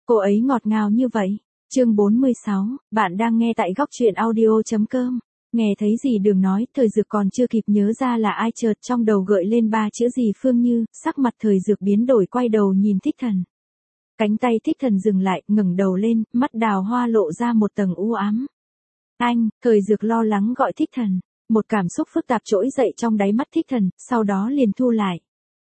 Cô ấy ngọt ngào như vậy. Chương 46, bạn đang nghe tại góc truyện audio.com. Nghe thấy gì Đường nói, Thời Dược còn chưa kịp nhớ ra là ai, chợt trong đầu gợi lên ba chữ gì Phương Như, sắc mặt Thời Dược biến đổi, quay đầu nhìn Thích Thần. Cánh tay Thích Thần dừng lại, ngẩng đầu lên, mắt đào hoa lộ ra một tầng u ám. Anh, Thời Dược lo lắng gọi Thích Thần. Một cảm xúc phức tạp trỗi dậy trong đáy mắt Thích Thần, sau đó liền thu lại.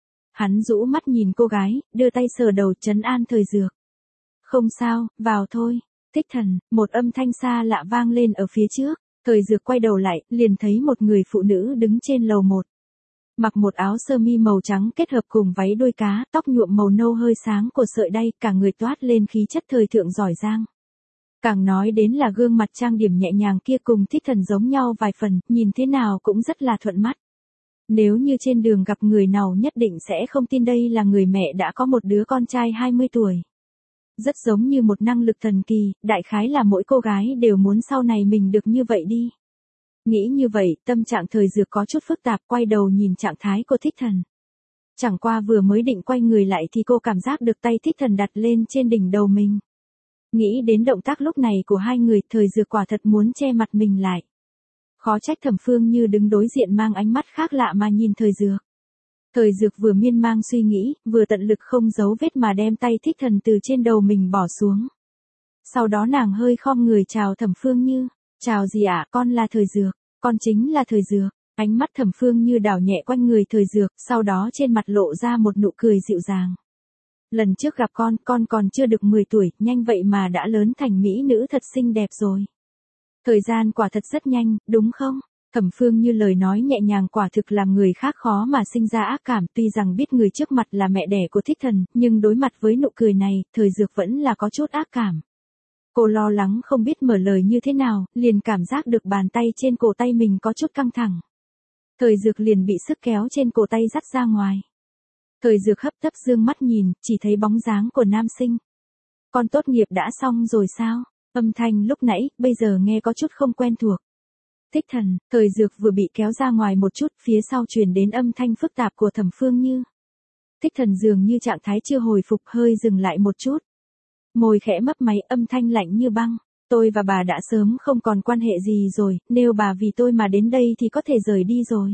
Hắn rũ mắt nhìn cô gái, đưa tay sờ đầu trấn an Thời Dược. Không sao, vào thôi. Thích Thần, một âm thanh xa lạ vang lên ở phía trước. Thời Dược quay đầu lại, liền thấy một người phụ nữ đứng trên lầu 1. Mặc một áo sơ mi màu trắng kết hợp cùng váy đuôi cá, tóc nhuộm màu nâu hơi sáng của sợi đay, cả người toát lên khí chất thời thượng giỏi giang. Càng nói đến là gương mặt trang điểm nhẹ nhàng kia cùng Thích Thần giống nhau vài phần, nhìn thế nào cũng rất là thuận mắt. Nếu như trên đường gặp người nào nhất định sẽ không tin đây là người mẹ đã có một đứa con trai 20 tuổi. Rất giống như một năng lực thần kỳ, đại khái là mỗi cô gái đều muốn sau này mình được như vậy đi. Nghĩ như vậy, tâm trạng Thời Dược có chút phức tạp, quay đầu nhìn trạng thái của Thích Thần. Chẳng qua vừa mới định quay người lại thì cô cảm giác được tay Thích Thần đặt lên trên đỉnh đầu mình. Nghĩ đến động tác lúc này của hai người, Thời Dược quả thật muốn che mặt mình lại. Khó trách Thẩm Phương Như đứng đối diện mang ánh mắt khác lạ mà nhìn Thời Dược. Thời Dược vừa miên man suy nghĩ, vừa tận lực không giấu vết mà đem tay Thích Thần từ trên đầu mình bỏ xuống. Sau đó nàng hơi khom người chào Thẩm Phương Như. Chào gì ạ, con là Thời Dược, con chính là Thời Dược. Ánh mắt Thẩm Phương Như đảo nhẹ quanh người Thời Dược, sau đó trên mặt lộ ra một nụ cười dịu dàng. Lần trước gặp con còn chưa được 10 tuổi, nhanh vậy mà đã lớn thành mỹ nữ thật xinh đẹp rồi. Thời gian quả thật rất nhanh, đúng không? Thẩm Phương Như lời nói nhẹ nhàng quả thực làm người khác khó mà sinh ra ác cảm, tuy rằng biết người trước mặt là mẹ đẻ của Thích Thần, nhưng đối mặt với nụ cười này, Thời Dược vẫn là có chút ác cảm. Cô lo lắng không biết mở lời như thế nào, liền cảm giác được bàn tay trên cổ tay mình có chút căng thẳng. Thời Dược liền bị sức kéo trên cổ tay dắt ra ngoài. Thời Dược hấp tấp dương mắt nhìn, chỉ thấy bóng dáng của nam sinh. Con tốt nghiệp đã xong rồi sao? Âm thanh lúc nãy, bây giờ nghe có chút không quen thuộc. Thích Thần, Thời Dược vừa bị kéo ra ngoài một chút, phía sau truyền đến âm thanh phức tạp của Thẩm Phương Như. Thích Thần dường như trạng thái chưa hồi phục, hơi dừng lại một chút. Môi khẽ mấp máy, âm thanh lạnh như băng. Tôi và bà đã sớm không còn quan hệ gì rồi, nếu bà vì tôi mà đến đây thì có thể rời đi rồi.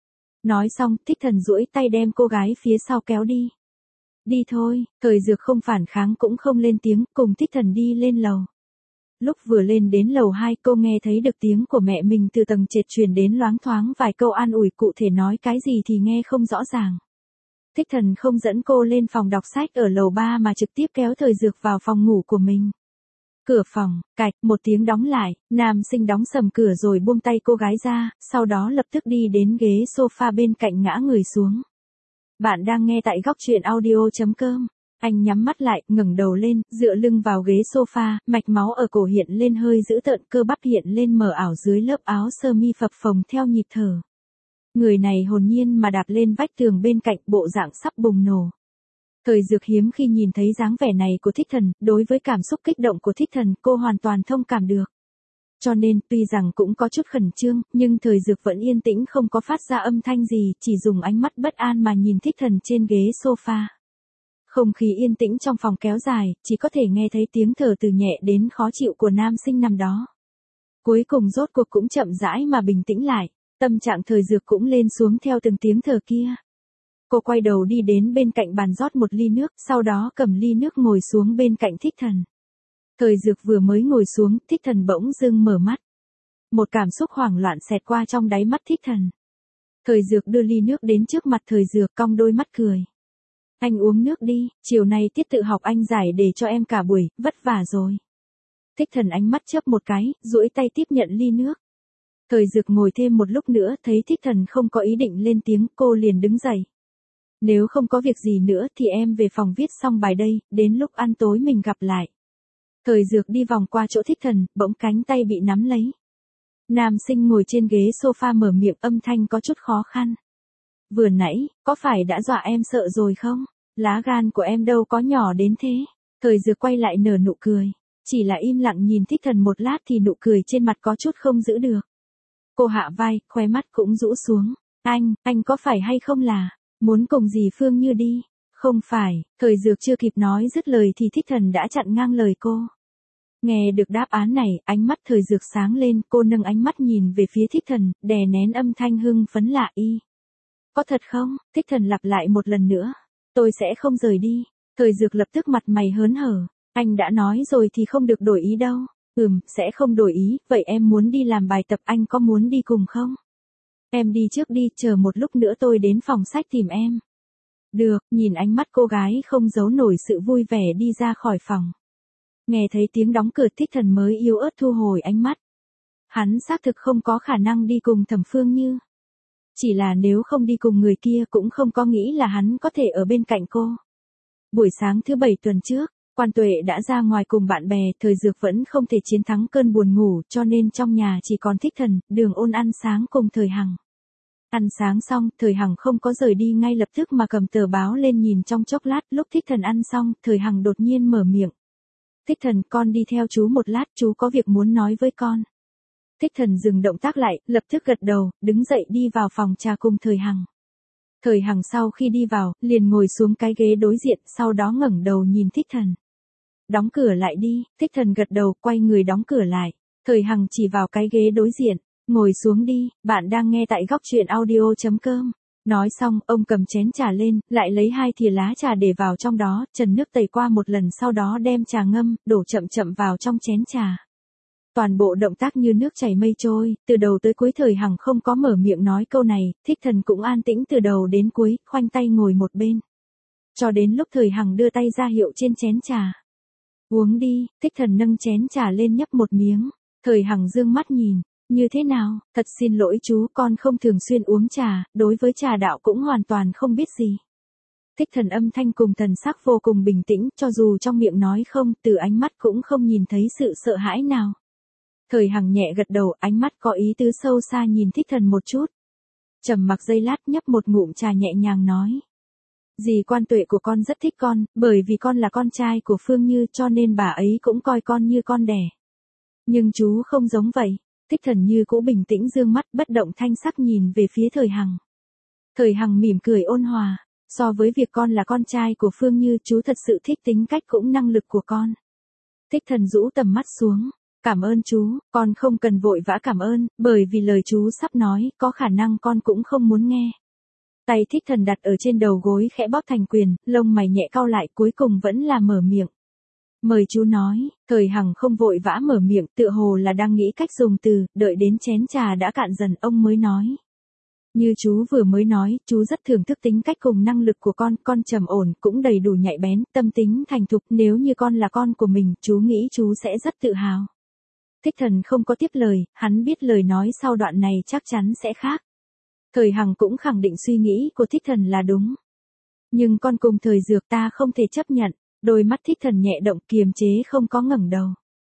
Nói xong, Thích Thần duỗi tay đem cô gái phía sau kéo đi. Đi thôi, Thời Dược không phản kháng cũng không lên tiếng, cùng Thích Thần đi lên lầu. Lúc vừa lên đến lầu 2, cô nghe thấy được tiếng của mẹ mình từ tầng trệt truyền đến, loáng thoáng vài câu an ủi, cụ thể nói cái gì thì nghe không rõ ràng. Thích Thần không dẫn cô lên phòng đọc sách ở lầu 3 mà trực tiếp kéo Thời Dược vào phòng ngủ của mình. Cửa phòng, cạch, một tiếng đóng lại, nam sinh đóng sầm cửa rồi buông tay cô gái ra, sau đó lập tức đi đến ghế sofa bên cạnh ngã người xuống. Bạn đang nghe tại góc truyện audio.com. Anh nhắm mắt lại, ngẩng đầu lên, dựa lưng vào ghế sofa, mạch máu ở cổ hiện lên hơi dữ tợn, cơ bắp hiện lên mờ ảo dưới lớp áo sơ mi phập phồng theo nhịp thở. Người này hồn nhiên mà đạp lên vách tường bên cạnh, bộ dạng sắp bùng nổ. Thời Dược hiếm khi nhìn thấy dáng vẻ này của Thích Thần, đối với cảm xúc kích động của Thích Thần, cô hoàn toàn thông cảm được. Cho nên, tuy rằng cũng có chút khẩn trương, nhưng Thời Dược vẫn yên tĩnh không có phát ra âm thanh gì, chỉ dùng ánh mắt bất an mà nhìn Thích Thần trên ghế sofa. Không khí yên tĩnh trong phòng kéo dài, chỉ có thể nghe thấy tiếng thở từ nhẹ đến khó chịu của nam sinh nằm đó. Cuối cùng rốt cuộc cũng chậm rãi mà bình tĩnh lại, tâm trạng Thời Dược cũng lên xuống theo từng tiếng thở kia. Cô quay đầu đi đến bên cạnh bàn rót một ly nước, sau đó cầm ly nước ngồi xuống bên cạnh Thích Thần. Thời Dược vừa mới ngồi xuống, Thích Thần bỗng dưng mở mắt. Một cảm xúc hoảng loạn xẹt qua trong đáy mắt Thích Thần. Thời Dược đưa ly nước đến trước mặt Thời Dược, cong đôi mắt cười. Anh uống nước đi, chiều nay tiết tự học anh giải để cho em cả buổi, vất vả rồi. Thích Thần ánh mắt chớp một cái, duỗi tay tiếp nhận ly nước. Thời Dược ngồi thêm một lúc nữa, thấy Thích Thần không có ý định lên tiếng, cô liền đứng dậy. Nếu không có việc gì nữa thì em về phòng viết xong bài đây, đến lúc ăn tối mình gặp lại. Thời Dược đi vòng qua chỗ Thích Thần, bỗng cánh tay bị nắm lấy. Nam sinh ngồi trên ghế sofa mở miệng, âm thanh có chút khó khăn. Vừa nãy, có phải đã dọa em sợ rồi không? Lá gan của em đâu có nhỏ đến thế. Thời Dược quay lại nở nụ cười. Chỉ là im lặng nhìn Thích Thần một lát thì nụ cười trên mặt có chút không giữ được. Cô hạ vai, khóe mắt cũng rũ xuống. Anh có phải hay không là muốn cùng dì Phương Như đi? Không phải, thời dược chưa kịp nói dứt lời thì Thích Thần đã chặn ngang lời cô. Nghe được đáp án này, ánh mắt thời dược sáng lên, cô nâng ánh mắt nhìn về phía Thích Thần, đè nén âm thanh hưng phấn lạ y. Có thật không? Thích Thần lặp lại một lần nữa. Tôi sẽ không rời đi. Thời dược lập tức mặt mày hớn hở. Anh đã nói rồi thì không được đổi ý đâu. Sẽ không đổi ý, vậy em muốn đi làm bài tập, anh có muốn đi cùng không? Em đi trước đi, chờ một lúc nữa tôi đến phòng sách tìm em. Được, nhìn ánh mắt cô gái không giấu nổi sự vui vẻ đi ra khỏi phòng. Nghe thấy tiếng đóng cửa Thích Thần mới yếu ớt thu hồi ánh mắt. Hắn xác thực không có khả năng đi cùng Thẩm Phương Như. Chỉ là nếu không đi cùng người kia cũng không có nghĩ là hắn có thể ở bên cạnh cô. Buổi sáng thứ 7 tuần trước, Quan Tuệ đã ra ngoài cùng bạn bè, thời dược vẫn không thể chiến thắng cơn buồn ngủ cho nên trong nhà chỉ còn Thích Thần, Đường Ôn ăn sáng cùng Thời Hằng. Ăn sáng xong, Thời Hằng không có rời đi ngay lập tức mà cầm tờ báo lên nhìn trong chốc lát, lúc Thích Thần ăn xong, Thời Hằng đột nhiên mở miệng. Thích Thần, con đi theo chú một lát, chú có việc muốn nói với con. Thích Thần dừng động tác lại, lập tức gật đầu, đứng dậy đi vào phòng trà cùng Thời Hằng. Thời Hằng sau khi đi vào, liền ngồi xuống cái ghế đối diện, sau đó ngẩng đầu nhìn Thích Thần. Đóng cửa lại đi, Thích Thần gật đầu, quay người đóng cửa lại. Thời Hằng chỉ vào cái ghế đối diện, ngồi xuống đi, bạn đang nghe tại góc truyện audio.com. Nói xong, ông cầm chén trà lên, lại lấy 2 thìa lá trà để vào trong đó, trần nước tẩy qua một lần sau đó đem trà ngâm, đổ chậm chậm vào trong chén trà. Toàn bộ động tác như nước chảy mây trôi, từ đầu tới cuối Thời Hằng không có mở miệng nói câu này, Thích Thần cũng an tĩnh từ đầu đến cuối, khoanh tay ngồi một bên. Cho đến lúc Thời Hằng đưa tay ra hiệu trên chén trà. Uống đi, Thích Thần nâng chén trà lên nhấp một miếng. Thời Hằng dương mắt nhìn, như thế nào, thật xin lỗi chú, con không thường xuyên uống trà, đối với trà đạo cũng hoàn toàn không biết gì. Thích Thần âm thanh cùng thần sắc vô cùng bình tĩnh, cho dù trong miệng nói không, từ ánh mắt cũng không nhìn thấy sự sợ hãi nào. Thời Hằng nhẹ gật đầu, ánh mắt có ý tứ sâu xa nhìn Thích Thần một chút. Trầm mặc giây lát nhấp một ngụm trà nhẹ nhàng nói. Dì Quan Tuệ của con rất thích con, bởi vì con là con trai của Phương Như cho nên bà ấy cũng coi con như con đẻ. Nhưng chú không giống vậy. Thích Thần như cũ bình tĩnh dương mắt bất động thanh sắc nhìn về phía Thời Hằng. Thời Hằng mỉm cười ôn hòa. So với việc con là con trai của Phương Như, chú thật sự thích tính cách cũng năng lực của con. Thích Thần rũ tầm mắt xuống. Cảm ơn chú, con không cần vội vã cảm ơn, bởi vì lời chú sắp nói, có khả năng con cũng không muốn nghe. Tay Thích Thần đặt ở trên đầu gối khẽ bóp thành quyền, lông mày nhẹ cau lại cuối cùng vẫn là mở miệng. Mời chú nói, Thời Hằng không vội vã mở miệng, tựa hồ là đang nghĩ cách dùng từ, đợi đến chén trà đã cạn dần ông mới nói. Như chú vừa mới nói, chú rất thưởng thức tính cách cùng năng lực của con trầm ổn, cũng đầy đủ nhạy bén, tâm tính thành thục, nếu như con là con của mình, chú nghĩ chú sẽ rất tự hào. Thích Thần không có tiếp lời, hắn biết lời nói sau đoạn này chắc chắn sẽ khác. Thời Hằng cũng khẳng định suy nghĩ của Thích Thần là đúng. Nhưng con cùng Thời Dược ta không thể chấp nhận, đôi mắt Thích Thần nhẹ động kiềm chế không có ngẩng đầu.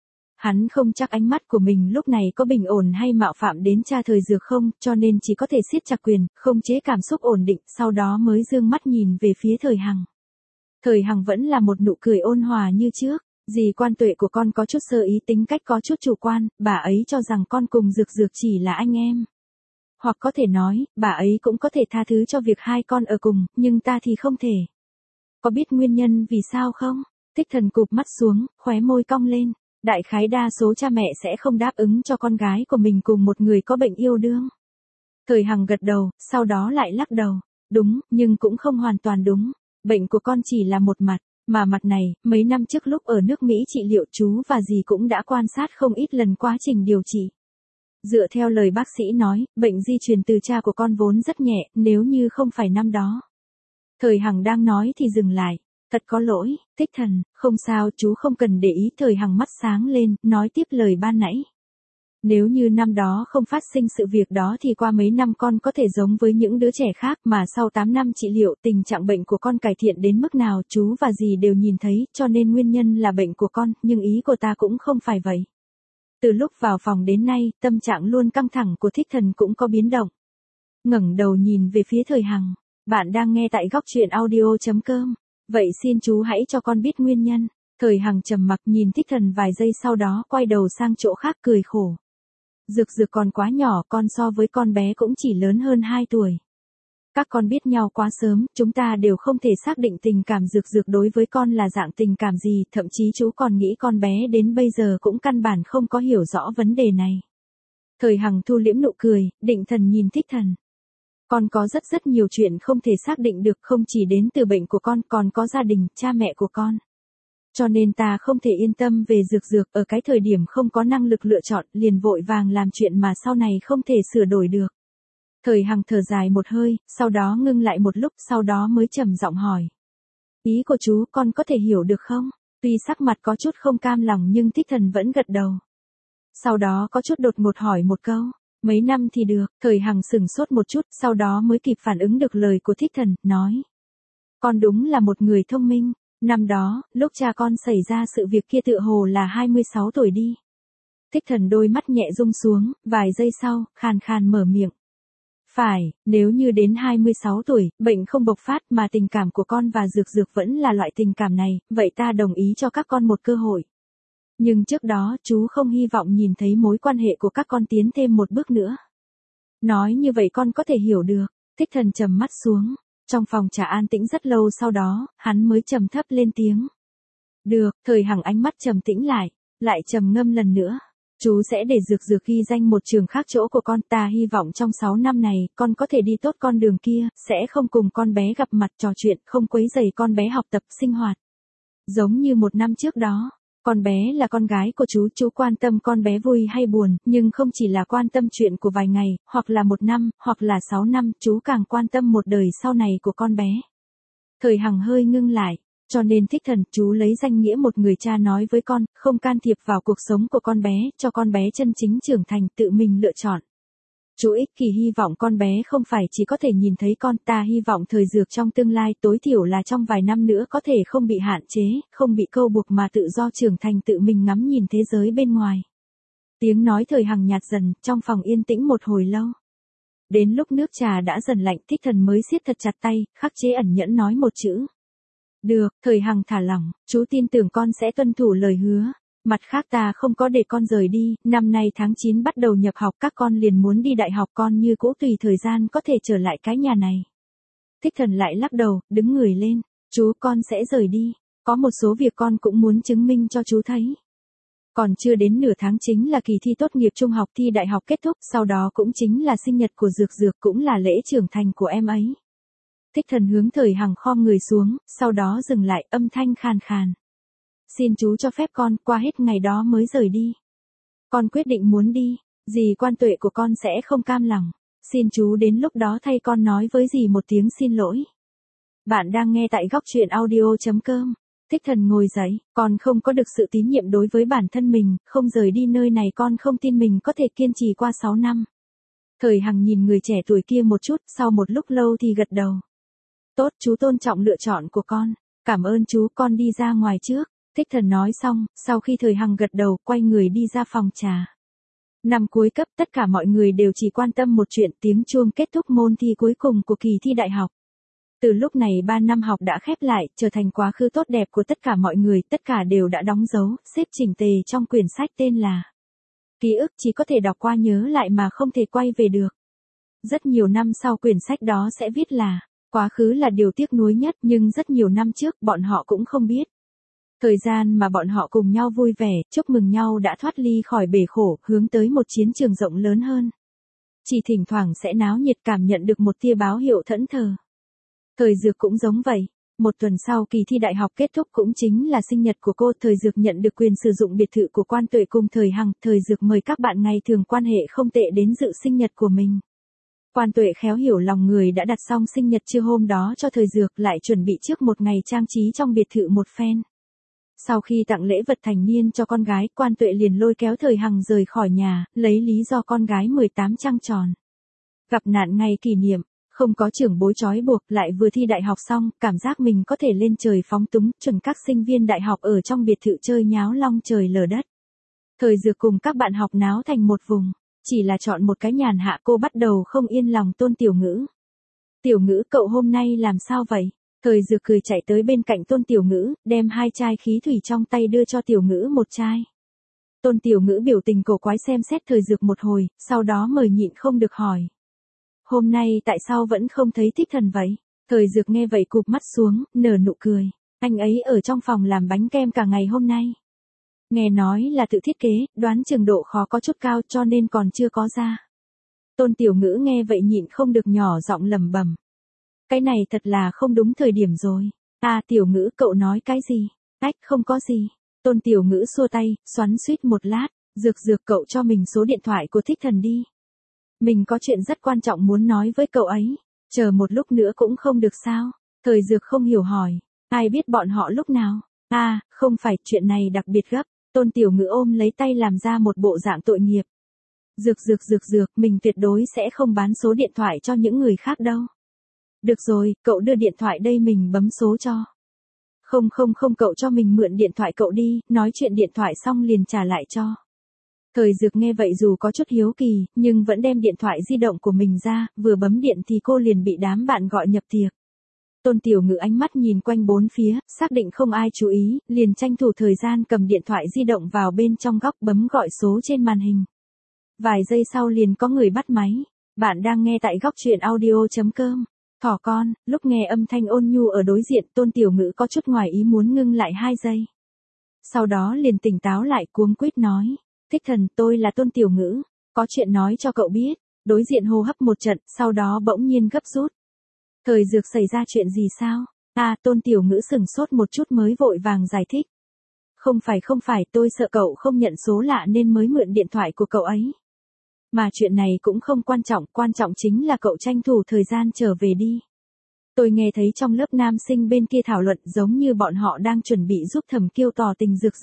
Hắn không chắc ánh mắt của mình lúc này có bình ổn hay mạo phạm đến cha Thời Dược không, cho nên chỉ có thể siết chặt quyền, không chế cảm xúc ổn định, sau đó mới dương mắt nhìn về phía Thời Hằng. Thời Hằng vẫn là một nụ cười ôn hòa như trước. Dì Quan Tuệ của con có chút sơ ý, tính cách có chút chủ quan, bà ấy cho rằng con cùng Dược Dược chỉ là anh em. Hoặc có thể nói, bà ấy cũng có thể tha thứ cho việc hai con ở cùng, nhưng ta thì không thể. Có biết nguyên nhân vì sao không? Thích Thần cụp mắt xuống, khóe môi cong lên. Đại khái đa số cha mẹ sẽ không đáp ứng cho con gái của mình cùng một người có bệnh yêu đương. Thời Hằng gật đầu, sau đó lại lắc đầu. Đúng, nhưng cũng không hoàn toàn đúng. Bệnh của con chỉ là một mặt. Mà mặt này, mấy năm trước lúc ở nước Mỹ trị liệu chú và dì cũng đã quan sát không ít lần quá trình điều trị. Dựa theo lời bác sĩ nói, bệnh di truyền từ cha của con vốn rất nhẹ, nếu như không phải năm đó. Thời Hằng đang nói thì dừng lại. Thật có lỗi, Thích Thần, không sao, chú không cần để ý. Thời Hằng mắt sáng lên, nói tiếp lời ban nãy. Nếu như năm đó không phát sinh sự việc đó thì qua mấy năm con có thể giống với những đứa trẻ khác, mà sau 8 năm trị liệu tình trạng bệnh của con cải thiện đến mức nào chú và dì đều nhìn thấy, cho nên nguyên nhân là bệnh của con, nhưng ý của ta cũng không phải vậy. Từ lúc vào phòng đến nay, tâm trạng luôn căng thẳng của Thích Thần cũng có biến động. Ngẩng đầu nhìn về phía Thời Hằng, bạn đang nghe tại góc truyện audio.com, vậy xin chú hãy cho con biết nguyên nhân. Thời Hằng trầm mặc nhìn Thích Thần vài giây sau đó quay đầu sang chỗ khác cười khổ. Dược Dược còn quá nhỏ, con so với con bé cũng chỉ lớn hơn 2 tuổi. Các con biết nhau quá sớm, chúng ta đều không thể xác định tình cảm Dược Dược đối với con là dạng tình cảm gì, thậm chí chú còn nghĩ con bé đến bây giờ cũng căn bản không có hiểu rõ vấn đề này. Thời Hằng thu liễm nụ cười, định thần nhìn Thích Thần. Con có rất nhiều chuyện không thể xác định được, không chỉ đến từ bệnh của con, còn có gia đình, cha mẹ của con. Cho nên ta không thể yên tâm về Dược Dược, ở cái thời điểm không có năng lực lựa chọn, liền vội vàng làm chuyện mà sau này không thể sửa đổi được. Thời Hằng thở dài một hơi, sau đó ngưng lại một lúc, sau đó mới trầm giọng hỏi. Ý của chú con có thể hiểu được không? Tuy sắc mặt có chút không cam lòng nhưng Thích Thần vẫn gật đầu. Sau đó có chút đột ngột hỏi một câu. Mấy năm thì được, Thời Hằng sửng sốt một chút, sau đó mới kịp phản ứng được lời của Thích Thần, nói. Con đúng là một người thông minh. Năm đó, lúc cha con xảy ra sự việc kia tựa hồ là 26 tuổi đi. Thích Thần đôi mắt nhẹ rung xuống, vài giây sau, khàn khàn mở miệng. Phải, nếu như đến 26 tuổi, bệnh không bộc phát mà tình cảm của con và Dược Dược vẫn là loại tình cảm này, vậy ta đồng ý cho các con một cơ hội. Nhưng trước đó, chú không hy vọng nhìn thấy mối quan hệ của các con tiến thêm một bước nữa. Nói như vậy con có thể hiểu được. Thích Thần trầm mắt xuống. Trong phòng trà an tĩnh rất lâu, sau đó, hắn mới trầm thấp lên tiếng. Được, Thời Hằng ánh mắt trầm tĩnh lại trầm ngâm lần nữa. Chú sẽ để Dược Dược ghi danh một trường khác chỗ của con, ta hy vọng trong 6 năm này, con có thể đi tốt con đường kia, sẽ không cùng con bé gặp mặt trò chuyện, không quấy rầy con bé học tập, sinh hoạt. Giống như một năm trước đó, con bé là con gái của chú quan tâm con bé vui hay buồn, nhưng không chỉ là quan tâm chuyện của vài ngày, hoặc là 1 năm, hoặc là 6 năm, chú càng quan tâm một đời sau này của con bé. Thời Hằng hơi ngưng lại. Cho nên Thích Thần, chú lấy danh nghĩa một người cha nói với con, không can thiệp vào cuộc sống của con bé, cho con bé chân chính trưởng thành, tự mình lựa chọn. Chú ích kỷ hy vọng con bé không phải chỉ có thể nhìn thấy con, ta hy vọng Thời Dược trong tương lai tối thiểu là trong vài năm nữa có thể không bị hạn chế, không bị câu buộc mà tự do trưởng thành, tự mình ngắm nhìn thế giới bên ngoài. Tiếng nói Thời Hằng nhạt dần, trong phòng yên tĩnh một hồi lâu. Đến lúc nước trà đã dần lạnh, Thích Thần mới siết thật chặt tay, khắc chế ẩn nhẫn nói một chữ. Được, Thời Hằng thả lỏng, chú tin tưởng con sẽ tuân thủ lời hứa. Mặt khác ta không có để con rời đi, năm nay tháng 9 bắt đầu nhập học, các con liền muốn đi đại học, con như cũ tùy thời gian có thể trở lại cái nhà này. Thích Thần lại lắc đầu, đứng người lên, chú con sẽ rời đi, có một số việc con cũng muốn chứng minh cho chú thấy. Còn chưa đến nửa tháng chính là kỳ thi tốt nghiệp trung học, thi đại học kết thúc, sau đó cũng chính là sinh nhật của Dược Dược, cũng là lễ trưởng thành của em ấy. Thích Thần hướng Thời Hằng khom người xuống, sau đó dừng lại, âm thanh khàn khàn. Xin chú cho phép con, qua hết ngày đó mới rời đi. Con quyết định muốn đi, dì Quan Tuệ của con sẽ không cam lòng. Xin chú đến lúc đó thay con nói với dì một tiếng xin lỗi. Bạn đang nghe tại góc truyện audio.com. Thích Thần ngồi dậy, con không có được sự tín nhiệm đối với bản thân mình, không rời đi nơi này con không tin mình có thể kiên trì qua 6 năm. Thời Hằng nhìn người trẻ tuổi kia một chút, sau một lúc lâu thì gật đầu. Tốt, chú tôn trọng lựa chọn của con. Cảm ơn chú, con đi ra ngoài trước. Thích Thần nói xong, sau khi Thời Hằng gật đầu, quay người đi ra phòng trà. Năm cuối cấp, tất cả mọi người đều chỉ quan tâm một chuyện, tiếng chuông kết thúc môn thi cuối cùng của kỳ thi đại học. Từ lúc này 3 năm học đã khép lại, trở thành quá khứ tốt đẹp của tất cả mọi người, tất cả đều đã đóng dấu, xếp chỉnh tề trong quyển sách tên là Ký ức, chỉ có thể đọc qua nhớ lại mà không thể quay về được. Rất nhiều năm sau quyển sách đó sẽ viết là quá khứ là điều tiếc nuối nhất, nhưng rất nhiều năm trước bọn họ cũng không biết. Thời gian mà bọn họ cùng nhau vui vẻ, chúc mừng nhau đã thoát ly khỏi bể khổ, hướng tới một chiến trường rộng lớn hơn. Chỉ thỉnh thoảng sẽ náo nhiệt, cảm nhận được một tia báo hiệu thẫn thờ. Thời Dược cũng giống vậy. Một tuần sau kỳ thi đại học kết thúc cũng chính là sinh nhật của cô, Thời Dược nhận được quyền sử dụng biệt thự của Quan Tuệ cùng Thời Hằng, Thời Dược mời các bạn ngày thường quan hệ không tệ đến dự sinh nhật của mình. Quan Tuệ khéo hiểu lòng người đã đặt xong sinh nhật trưa hôm đó cho Thời Dược, lại chuẩn bị trước một ngày trang trí trong biệt thự một phen. Sau khi tặng lễ vật thành niên cho con gái, Quan Tuệ liền lôi kéo Thời Hằng rời khỏi nhà, lấy lý do con gái 18 trăng tròn. Gặp nạn ngày kỷ niệm, không có trưởng bối trói buộc, lại vừa thi đại học xong, cảm giác mình có thể lên trời phóng túng, chuẩn các sinh viên đại học ở trong biệt thự chơi nháo long trời lở đất. Thời Dược cùng các bạn học náo thành một vùng, chỉ là chọn một cái nhàn hạ, cô bắt đầu không yên lòng Tôn Tiểu Ngữ. Tiểu Ngữ, cậu hôm nay làm sao vậy? Thời Dược cười chạy tới bên cạnh Tôn Tiểu Ngữ, đem 2 chai khí thủy trong tay đưa cho Tiểu Ngữ một chai. Tôn Tiểu Ngữ biểu tình cổ quái xem xét Thời Dược một hồi, sau đó mời nhịn không được hỏi. Hôm nay tại sao vẫn không thấy Thích Thần vậy? Thời Dược nghe vậy cụp mắt xuống, nở nụ cười. Anh ấy ở trong phòng làm bánh kem cả ngày hôm nay. Nghe nói là tự thiết kế, đoán chừng độ khó có chút cao cho nên còn chưa có ra. Tôn Tiểu Ngữ nghe vậy nhịn không được nhỏ giọng lẩm bẩm. Cái này thật là không đúng thời điểm rồi. À Tiểu Ngữ, cậu nói cái gì? Ách, không có gì. Tôn Tiểu Ngữ xua tay, xoắn xuýt một lát. Dược cậu cho mình số điện thoại của Thích Thần đi. Mình có chuyện rất quan trọng muốn nói với cậu ấy. Chờ một lúc nữa cũng không được sao? Thời Dược không hiểu hỏi. Ai biết bọn họ lúc nào? À, không phải, chuyện này đặc biệt gấp. Tôn Tiểu Ngữ ôm lấy tay làm ra một bộ dạng tội nghiệp. Dược, mình tuyệt đối sẽ không bán số điện thoại cho những người khác đâu. Được rồi, cậu đưa điện thoại đây mình bấm số cho. Không, cậu cho mình mượn điện thoại cậu đi, nói chuyện điện thoại xong liền trả lại cho. Thời Dược nghe vậy dù có chút hiếu kỳ, nhưng vẫn đem điện thoại di động của mình ra, vừa bấm điện thì cô liền bị đám bạn gọi nhập tiệc. Tôn Tiểu Ngữ ánh mắt nhìn quanh bốn phía, xác định không ai chú ý, liền tranh thủ thời gian cầm điện thoại di động vào bên trong góc bấm gọi số trên màn hình. Vài giây sau liền có người bắt máy. Bạn đang nghe tại góc truyện audio.com. Thỏ con, lúc nghe âm thanh ôn nhu ở đối diện Tôn Tiểu Ngữ có chút ngoài ý muốn ngưng lại 2 giây. Sau đó liền tỉnh táo lại cuống quýt nói. Thích Thần, tôi là Tôn Tiểu Ngữ. Có chuyện nói cho cậu biết. Đối diện hô hấp một trận, sau đó bỗng nhiên gấp rút. Thời Dược xảy ra chuyện gì sao? À, Tôn Tiểu Ngữ sửng sốt một chút mới vội vàng giải thích. Không phải, tôi sợ cậu không nhận số lạ nên mới mượn điện thoại của cậu ấy. Mà chuyện này cũng không quan trọng chính là cậu tranh thủ thời gian trở về đi. Tôi nghe thấy trong lớp nam sinh bên kia thảo luận giống như bọn họ đang chuẩn bị giúp Thẩm Kiêu tỏ tình Dược.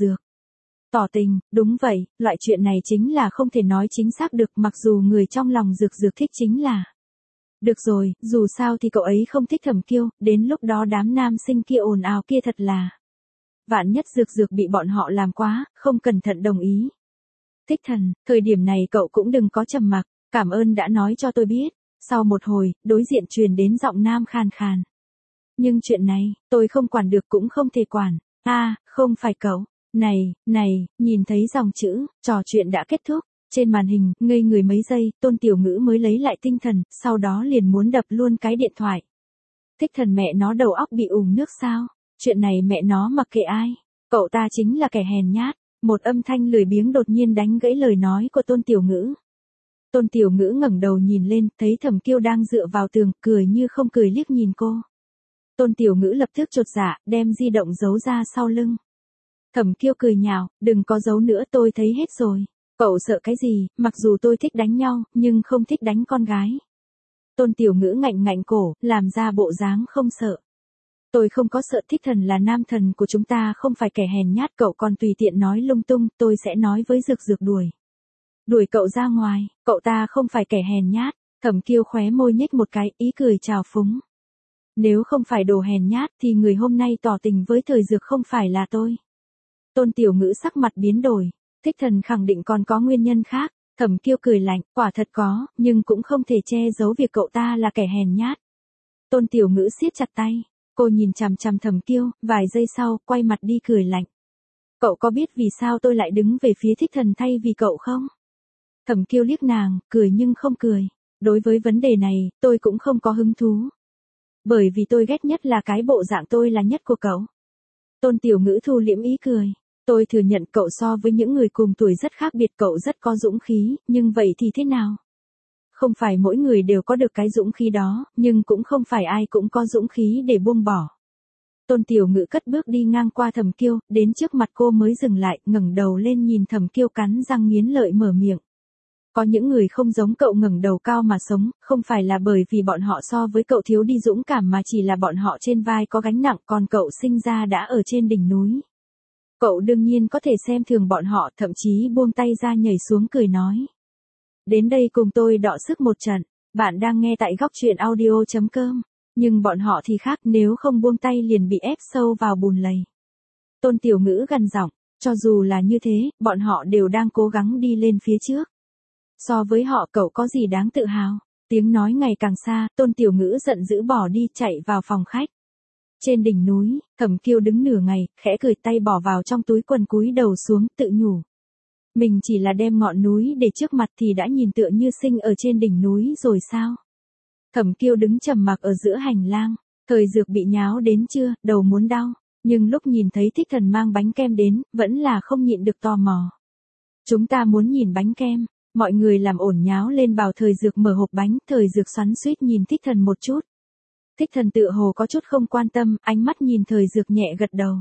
Tỏ tình, đúng vậy, loại chuyện này chính là không thể nói chính xác được mặc dù người trong lòng Dược thích chính là. Được rồi, dù sao thì cậu ấy không thích Thẩm Kiêu, đến lúc đó đám nam sinh kia ồn ào kia thật là. Vạn nhất Dược bị bọn họ làm quá, không cẩn thận đồng ý. Thích Thần, thời điểm này cậu cũng đừng có trầm mặc, cảm ơn đã nói cho tôi biết. Sau một hồi, đối diện truyền đến giọng nam khàn khàn. Nhưng chuyện này, tôi không quản được cũng không thể quản. À, không phải cậu. Này, nhìn thấy dòng chữ, trò chuyện đã kết thúc. Trên màn hình, ngây người mấy giây, Tôn Tiểu Ngữ mới lấy lại tinh thần, sau đó liền muốn đập luôn cái điện thoại. Thích Thần mẹ nó đầu óc bị ùn nước sao? Chuyện này mẹ nó mặc kệ ai. Cậu ta chính là kẻ hèn nhát. Một âm thanh lười biếng đột nhiên đánh gãy lời nói của Tôn Tiểu Ngữ. Tôn Tiểu Ngữ ngẩng đầu nhìn lên, thấy Thẩm Kiêu đang dựa vào tường, cười như không cười liếc nhìn cô. Tôn Tiểu Ngữ lập tức chột dạ, đem di động giấu ra sau lưng. Thẩm Kiêu cười nhạo, đừng có giấu nữa tôi thấy hết rồi. Cậu sợ cái gì, mặc dù tôi thích đánh nhau, nhưng không thích đánh con gái. Tôn Tiểu Ngữ ngạnh cổ, làm ra bộ dáng không sợ. Tôi không có sợ, Thích Thần là nam thần của chúng ta không phải kẻ hèn nhát, cậu còn tùy tiện nói lung tung, tôi sẽ nói với Dược đuổi cậu ra ngoài, cậu ta không phải kẻ hèn nhát. Thẩm Kiêu khóe môi nhếch một cái, ý cười trào phúng. Nếu không phải đồ hèn nhát thì người hôm nay tỏ tình với Thời Dược không phải là tôi. Tôn Tiểu Ngữ sắc mặt biến đổi, Thích Thần khẳng định còn có nguyên nhân khác. Thẩm Kiêu cười lạnh, quả thật có, nhưng cũng không thể che giấu việc cậu ta là kẻ hèn nhát. Tôn Tiểu Ngữ siết chặt tay. Cô nhìn chằm chằm Thẩm Kiêu, vài giây sau, quay mặt đi cười lạnh. Cậu có biết vì sao tôi lại đứng về phía Thích Thần thay vì cậu không? Thẩm Kiêu liếc nàng, cười nhưng không cười. Đối với vấn đề này, tôi cũng không có hứng thú. Bởi vì tôi ghét nhất là cái bộ dạng tôi là nhất của cậu. Tôn Tiểu Ngữ thu liễm ý cười. Tôi thừa nhận cậu so với những người cùng tuổi rất khác biệt, cậu rất có dũng khí, nhưng vậy thì thế nào? Không phải mỗi người đều có được cái dũng khí đó, nhưng cũng không phải ai cũng có dũng khí để buông bỏ. Tôn Tiểu Ngữ cất bước đi ngang qua Thẩm Kiêu, đến trước mặt cô mới dừng lại, ngẩng đầu lên nhìn Thẩm Kiêu cắn răng nghiến lợi mở miệng. Có những người không giống cậu ngẩng đầu cao mà sống, không phải là bởi vì bọn họ so với cậu thiếu đi dũng cảm mà chỉ là bọn họ trên vai có gánh nặng, còn cậu sinh ra đã ở trên đỉnh núi. Cậu đương nhiên có thể xem thường bọn họ, thậm chí buông tay ra nhảy xuống cười nói. Đến đây cùng tôi đọ sức một trận. Bạn đang nghe tại góc truyện audio.com. Nhưng bọn họ thì khác, nếu không buông tay liền bị ép sâu vào bùn lầy. Tôn Tiểu Ngữ gằn giọng, cho dù là như thế, bọn họ đều đang cố gắng đi lên phía trước. So với họ cậu có gì đáng tự hào? Tiếng nói ngày càng xa, Tôn Tiểu Ngữ giận dữ bỏ đi chạy vào phòng khách. Trên đỉnh núi, Thẩm Kiêu đứng nửa ngày, khẽ cười tay bỏ vào trong túi quần cúi đầu xuống tự nhủ. Mình chỉ là đem ngọn núi để trước mặt thì đã nhìn tựa như sinh ở trên đỉnh núi rồi sao? Thẩm Kiêu đứng trầm mặc ở giữa hành lang, Thời Dược bị nháo đến chưa, đầu muốn đau, nhưng lúc nhìn thấy Thích Thần mang bánh kem đến, vẫn là không nhịn được tò mò. Chúng ta muốn nhìn bánh kem, mọi người làm ổn nháo lên bảo Thời Dược mở hộp bánh, Thời Dược xoắn xuýt nhìn Thích Thần một chút. Thích Thần tựa hồ có chút không quan tâm, ánh mắt nhìn Thời Dược nhẹ gật đầu.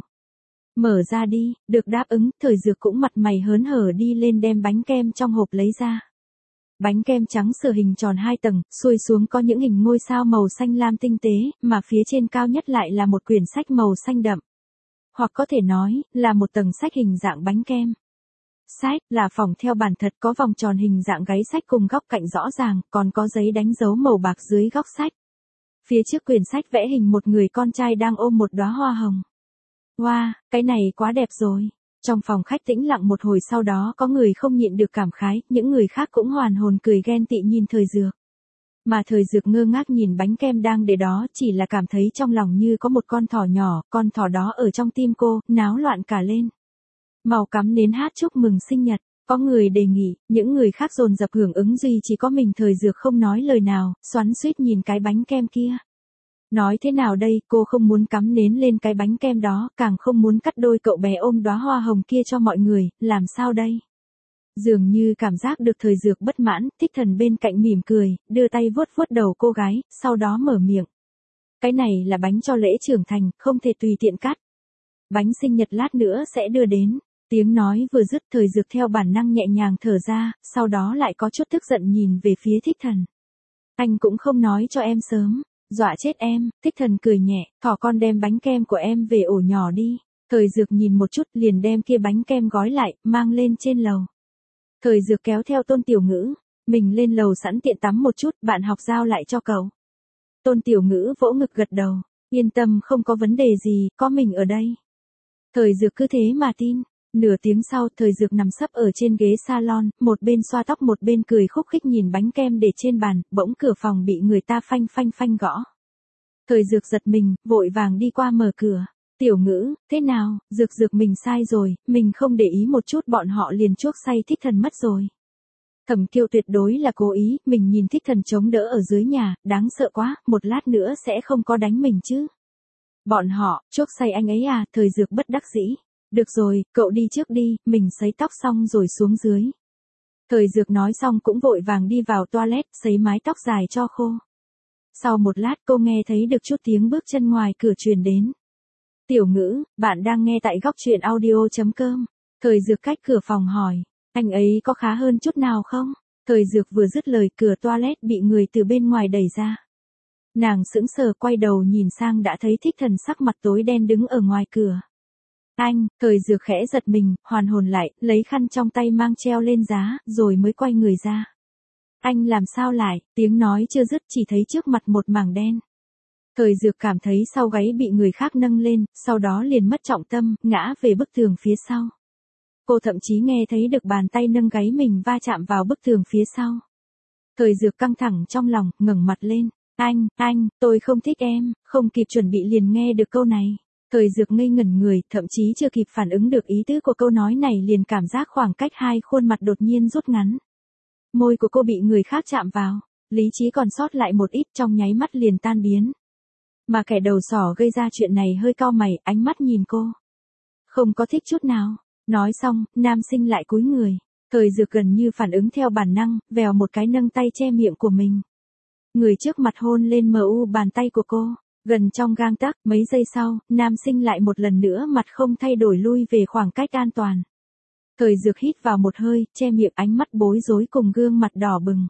Mở ra đi, được đáp ứng, Thời Dược cũng mặt mày hớn hở đi lên đem bánh kem trong hộp lấy ra. Bánh kem trắng sờ hình tròn 2 tầng, xuôi xuống có những hình ngôi sao màu xanh lam tinh tế, mà phía trên cao nhất lại là một quyển sách màu xanh đậm. Hoặc có thể nói, là một tầng sách hình dạng bánh kem. Sách là phỏng theo bản thật, có vòng tròn hình dạng gáy sách cùng góc cạnh rõ ràng, còn có giấy đánh dấu màu bạc dưới góc sách. Phía trước quyển sách vẽ hình một người con trai đang ôm một đóa hoa hồng. Wow, cái này quá đẹp rồi. Trong phòng khách tĩnh lặng một hồi, sau đó có người không nhịn được cảm khái, những người khác cũng hoàn hồn cười ghen tị nhìn Thời Dược. Mà Thời Dược ngơ ngác nhìn bánh kem đang để đó, chỉ là cảm thấy trong lòng như có một con thỏ nhỏ, con thỏ đó ở trong tim cô, náo loạn cả lên. Màu cắm nến hát chúc mừng sinh nhật, có người đề nghị, những người khác dồn dập hưởng ứng, duy chỉ có mình Thời Dược không nói lời nào, xoắn xuýt nhìn cái bánh kem kia. Nói thế nào đây, cô không muốn cắm nến lên cái bánh kem đó, càng không muốn cắt đôi cậu bé ôm đóa hoa hồng kia cho mọi người, làm sao đây? Dường như cảm giác được Thời Dược bất mãn, Thích Thần bên cạnh mỉm cười, đưa tay vuốt vuốt đầu cô gái, sau đó mở miệng. Cái này là bánh cho lễ trưởng thành, không thể tùy tiện cắt. Bánh sinh nhật lát nữa sẽ đưa đến. Tiếng nói vừa dứt, Thời Dược theo bản năng nhẹ nhàng thở ra, sau đó lại có chút tức giận nhìn về phía Thích Thần. Anh cũng không nói cho em sớm. Dọa chết em, Thích Thần cười nhẹ, thỏ con đem bánh kem của em về ổ nhỏ đi. Thời Dược nhìn một chút liền đem kia bánh kem gói lại, mang lên trên lầu. Thời Dược kéo theo Tôn Tiểu Ngữ, mình lên lầu sẵn tiện tắm một chút, bạn học giao lại cho cậu. Tôn Tiểu Ngữ vỗ ngực gật đầu, yên tâm không có vấn đề gì, có mình ở đây. Thời Dược cứ thế mà tin. Nửa tiếng sau, Thời Dược nằm sấp ở trên ghế salon, một bên xoa tóc một bên cười khúc khích nhìn bánh kem để trên bàn, bỗng cửa phòng bị người ta phanh phanh phanh gõ. Thời Dược giật mình, vội vàng đi qua mở cửa. Tiểu Ngữ, thế nào, Dược mình sai rồi, mình không để ý một chút bọn họ liền chuốc say Thích Thần mất rồi. Thẩm Kiêu tuyệt đối là cố ý, mình nhìn Thích Thần chống đỡ ở dưới nhà, đáng sợ quá, một lát nữa sẽ không có đánh mình chứ. Bọn họ, chuốc say anh ấy à, Thời Dược bất đắc dĩ. Được rồi, cậu đi trước đi, mình sấy tóc xong rồi xuống dưới. Thời Dược nói xong cũng vội vàng đi vào toilet, sấy mái tóc dài cho khô. Sau một lát cô nghe thấy được chút tiếng bước chân ngoài cửa truyền đến. Tiểu Ngữ, bạn đang nghe tại góc truyện audio.com. Thời Dược cách cửa phòng hỏi, anh ấy có khá hơn chút nào không? Thời Dược vừa dứt lời, cửa toilet bị người từ bên ngoài đẩy ra. Nàng sững sờ quay đầu nhìn sang đã thấy Thích Thần sắc mặt tối đen đứng ở ngoài cửa. Anh, Thời Dược khẽ giật mình, hoàn hồn lại, lấy khăn trong tay mang treo lên giá, rồi mới quay người ra. Anh làm sao lại, tiếng nói chưa dứt chỉ thấy trước mặt một mảng đen. Thời Dược cảm thấy sau gáy bị người khác nâng lên, sau đó liền mất trọng tâm, ngã về bức tường phía sau. Cô thậm chí nghe thấy được bàn tay nâng gáy mình va chạm vào bức tường phía sau. Thời Dược căng thẳng trong lòng, ngẩng mặt lên. Anh, tôi không thích em, không kịp chuẩn bị liền nghe được câu này. Thời Dược ngây ngẩn người, thậm chí chưa kịp phản ứng được ý tứ của câu nói này liền cảm giác khoảng cách hai khuôn mặt đột nhiên rút ngắn. Môi của cô bị người khác chạm vào, lý trí còn sót lại một ít, trong nháy mắt liền tan biến. Mà kẻ đầu sỏ gây ra chuyện này hơi cau mày, ánh mắt nhìn cô. Không có thích chút nào. Nói xong, nam sinh lại cúi người. Thời Dược gần như phản ứng theo bản năng, vèo một cái nâng tay che miệng của mình. Người trước mặt hôn lên bàn tay của cô. Gần trong gang tấc, mấy giây sau, nam sinh lại một lần nữa mặt không thay đổi lui về khoảng cách an toàn. Thời Dược hít vào một hơi, che miệng, ánh mắt bối rối cùng gương mặt đỏ bừng.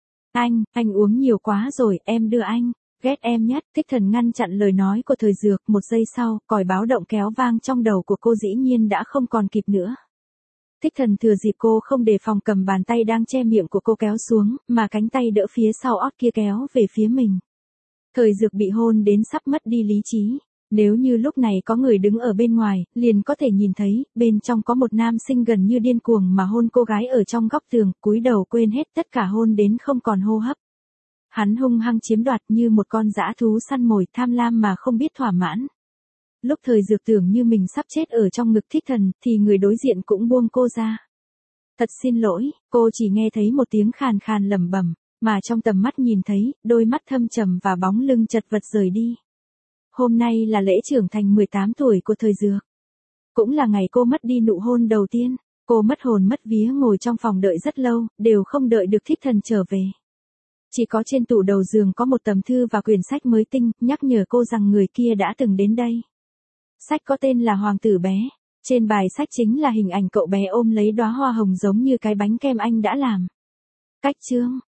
Anh uống nhiều quá rồi, em đưa anh. Ghét em nhất, Thích Thần ngăn chặn lời nói của Thời Dược, một giây sau, còi báo động kéo vang trong đầu của cô dĩ nhiên đã không còn kịp nữa. Thích Thần thừa dịp cô không đề phòng cầm bàn tay đang che miệng của cô kéo xuống, mà cánh tay đỡ phía sau ót kia kéo về phía mình. Thời Dược bị hôn đến sắp mất đi lý trí. Nếu như lúc này có người đứng ở bên ngoài, liền có thể nhìn thấy, bên trong có một nam sinh gần như điên cuồng mà hôn cô gái ở trong góc tường, cúi đầu quên hết tất cả hôn đến không còn hô hấp. Hắn hung hăng chiếm đoạt như một con dã thú săn mồi, tham lam mà không biết thỏa mãn. Lúc Thời Dược tưởng như mình sắp chết ở trong ngực Thích Thần, thì người đối diện cũng buông cô ra. Thật xin lỗi, cô chỉ nghe thấy một tiếng khàn khàn lẩm bẩm. mà trong tầm mắt nhìn thấy, đôi mắt thâm trầm và bóng lưng chật vật rời đi. Hôm nay là lễ trưởng thành 18 tuổi của Thời Dược. Cũng là ngày cô mất đi nụ hôn đầu tiên, cô mất hồn mất vía ngồi trong phòng đợi rất lâu, đều không đợi được thiếp thần trở về. Chỉ có trên tủ đầu giường có một tấm thư và quyển sách mới tinh, nhắc nhở cô rằng người kia đã từng đến đây. Sách có tên là Hoàng tử bé. Trên bài sách chính là hình ảnh cậu bé ôm lấy đóa hoa hồng giống như cái bánh kem anh đã làm. Cách chương